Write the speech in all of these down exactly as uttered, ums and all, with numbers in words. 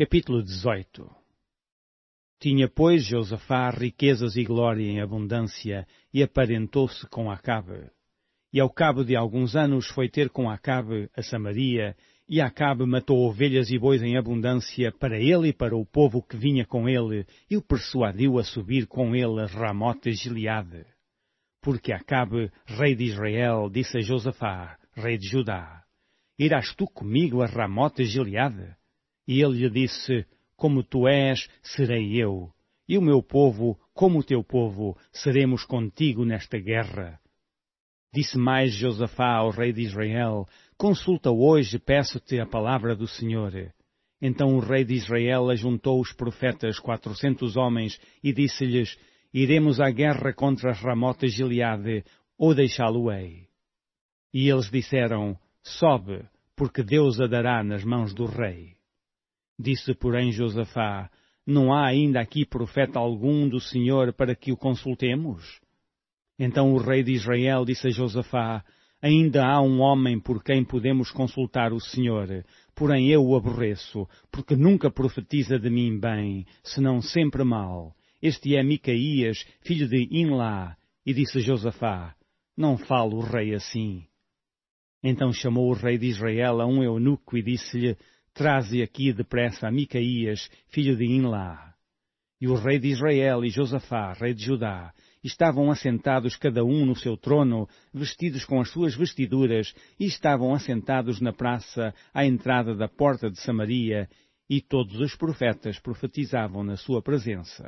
Capítulo dezoito. Tinha, pois, Josafá riquezas e glória em abundância, e aparentou-se com Acabe. E ao cabo de alguns anos foi ter com Acabe a Samaria, e Acabe matou ovelhas e bois em abundância para ele e para o povo que vinha com ele, e o persuadiu a subir com ele a Ramote de Gileade. Porque Acabe, rei de Israel, disse a Josafá, rei de Judá: Irás tu comigo a Ramote de Gileade? E ele lhe disse: Como tu és, serei eu, e o meu povo, como o teu povo, seremos contigo nesta guerra. Disse mais Josafá ao rei de Israel: Consulta hoje, peço-te, a palavra do Senhor. Então o rei de Israel ajuntou os profetas, quatrocentos homens, e disse-lhes: Iremos à guerra contra Ramote de Gileade, ou deixá-lo-ei? E eles disseram: Sobe, porque Deus a dará nas mãos do rei. Disse, porém, Josafá: Não há ainda aqui profeta algum do Senhor para que o consultemos? Então o rei de Israel disse a Josafá: Ainda há um homem por quem podemos consultar o Senhor, porém eu o aborreço, porque nunca profetiza de mim bem, senão sempre mal. Este é Micaías, filho de Imlá. E disse Josafá: Não fale o rei assim. Então chamou o rei de Israel a um eunuco e disse-lhe: Traze aqui depressa a Micaías, filho de Imlá. E o rei de Israel e Josafá, rei de Judá, estavam assentados cada um no seu trono, vestidos com as suas vestiduras, e estavam assentados na praça à entrada da porta de Samaria, e todos os profetas profetizavam na sua presença.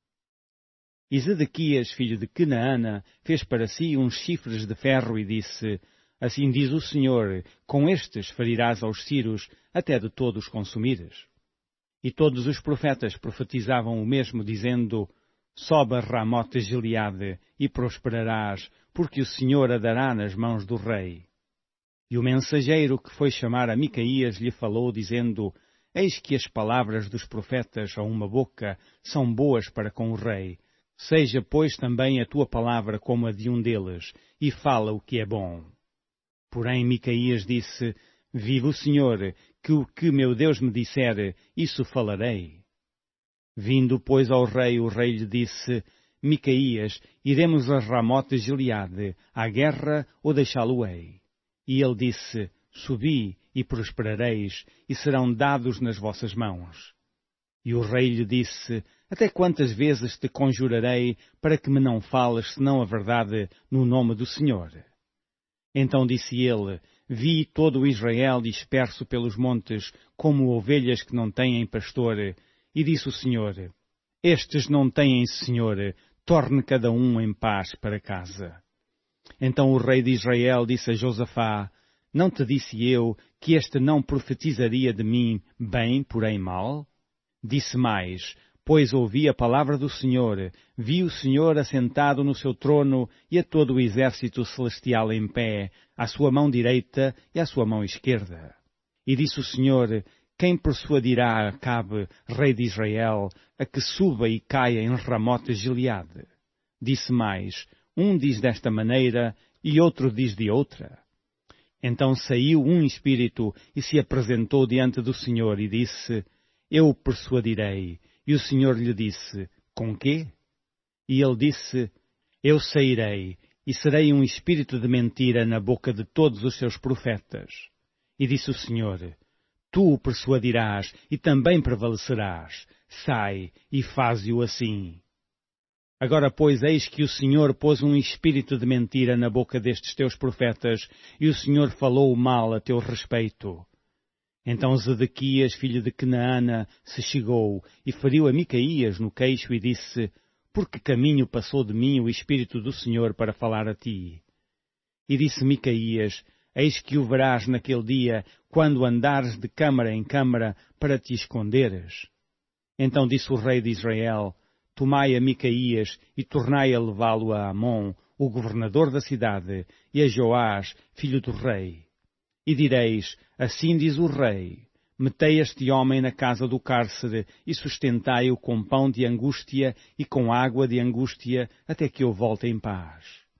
E Zedequias, filho de Quenaana, fez para si uns chifres de ferro e disse: Assim diz o Senhor, com estes ferirás aos ciros, até de todos consumires. E todos os profetas profetizavam o mesmo, dizendo: Sobe a Ramote de Gileade, e prosperarás, porque o Senhor a dará nas mãos do rei. E o mensageiro que foi chamar a Micaías lhe falou, dizendo: Eis que as palavras dos profetas a uma boca são boas para com o rei. Seja, pois, também a tua palavra como a de um deles, e fala o que é bom. Porém Micaías disse: Vive o Senhor, que o que meu Deus me disser, isso falarei. Vindo, pois, ao rei, o rei lhe disse: Micaías, iremos a Ramote de Gileade, à guerra, ou deixá-lo-ei? E ele disse: Subi, e prosperareis, e serão dados nas vossas mãos. E o rei lhe disse: Até quantas vezes te conjurarei, para que me não fales, senão a verdade, no nome do Senhor? Então disse ele: Vi todo o Israel disperso pelos montes, como ovelhas que não têm pastor. E disse o Senhor: Estes não têm Senhor, torne cada um em paz para casa. Então o rei de Israel disse a Josafá: Não te disse eu que este não profetizaria de mim bem, porém mal? Disse mais: Pois ouvi a palavra do Senhor, vi o Senhor assentado no seu trono e a todo o exército celestial em pé, à sua mão direita e à sua mão esquerda. E disse o Senhor: Quem persuadirá a Acabe, rei de Israel, a que suba e caia em Ramote de Gileade? Disse mais: Um diz desta maneira e outro diz de outra. Então saiu um espírito e se apresentou diante do Senhor e disse: Eu o persuadirei. E o Senhor lhe disse: Com quê? E ele disse: Eu sairei, e serei um espírito de mentira na boca de todos os seus profetas. E disse o Senhor: Tu o persuadirás, e também prevalecerás. Sai, e faze-o assim. Agora, pois, eis que o Senhor pôs um espírito de mentira na boca destes teus profetas, e o Senhor falou mal a teu respeito. Então Zedequias, filho de Quenaana, se chegou e feriu a Micaías no queixo e disse: Por que caminho passou de mim o Espírito do Senhor para falar a ti? E disse Micaías: Eis que o verás naquele dia, quando andares de câmara em câmara para te esconderes. Então disse o rei de Israel: Tomai a Micaías e tornai a levá-lo a Amon, o governador da cidade, e a Joás, filho do rei. E direis: Assim diz o rei: Metei este homem na casa do cárcere e sustentai-o com pão de angústia e com água de angústia, até que eu volte em paz.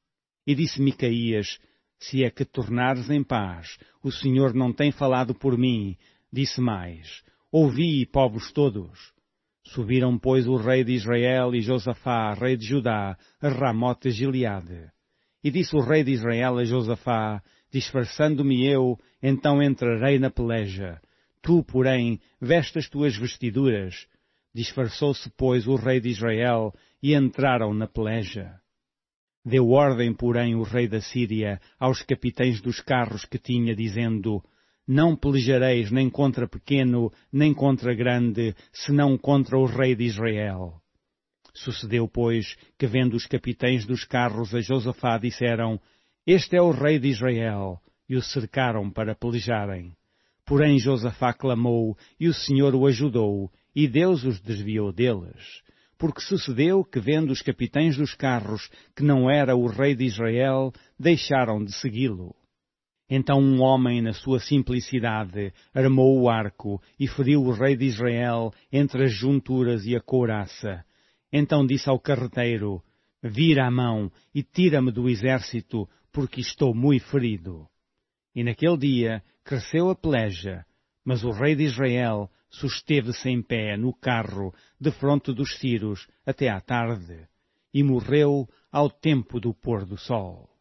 E disse Micaías: Se é que tornares em paz, o Senhor não tem falado por mim. Disse mais: ouvi, povos todos. Subiram, pois, o rei de Israel e Josafá, rei de Judá, a Ramote de Gileade. E disse o rei de Israel a Josafá, disfarçando-me eu, então entrarei na peleja. Tu, porém, veste as tuas vestiduras. Disfarçou-se, pois, o rei de Israel, e entraram na peleja. Deu ordem, porém, o rei da Síria aos capitães dos carros que tinha, dizendo: Não pelejareis nem contra pequeno, nem contra grande, senão contra o rei de Israel. Sucedeu, pois, que vendo os capitães dos carros a Josafá, disseram: Este é o rei de Israel, e o cercaram para pelejarem. Porém Josafá clamou, e o Senhor o ajudou, e Deus os desviou deles. Porque sucedeu que, vendo os capitães dos carros que não era o rei de Israel, deixaram de segui-lo. Então um homem, na sua simplicidade, armou o arco e feriu o rei de Israel entre as junturas e a couraça. Então disse ao carreteiro: Vira a mão e tira-me do exército, porque estou muito ferido. E naquele dia cresceu a peleja, mas o rei de Israel susteve-se em pé no carro, defronte dos ciros, até à tarde, e morreu ao tempo do pôr do sol.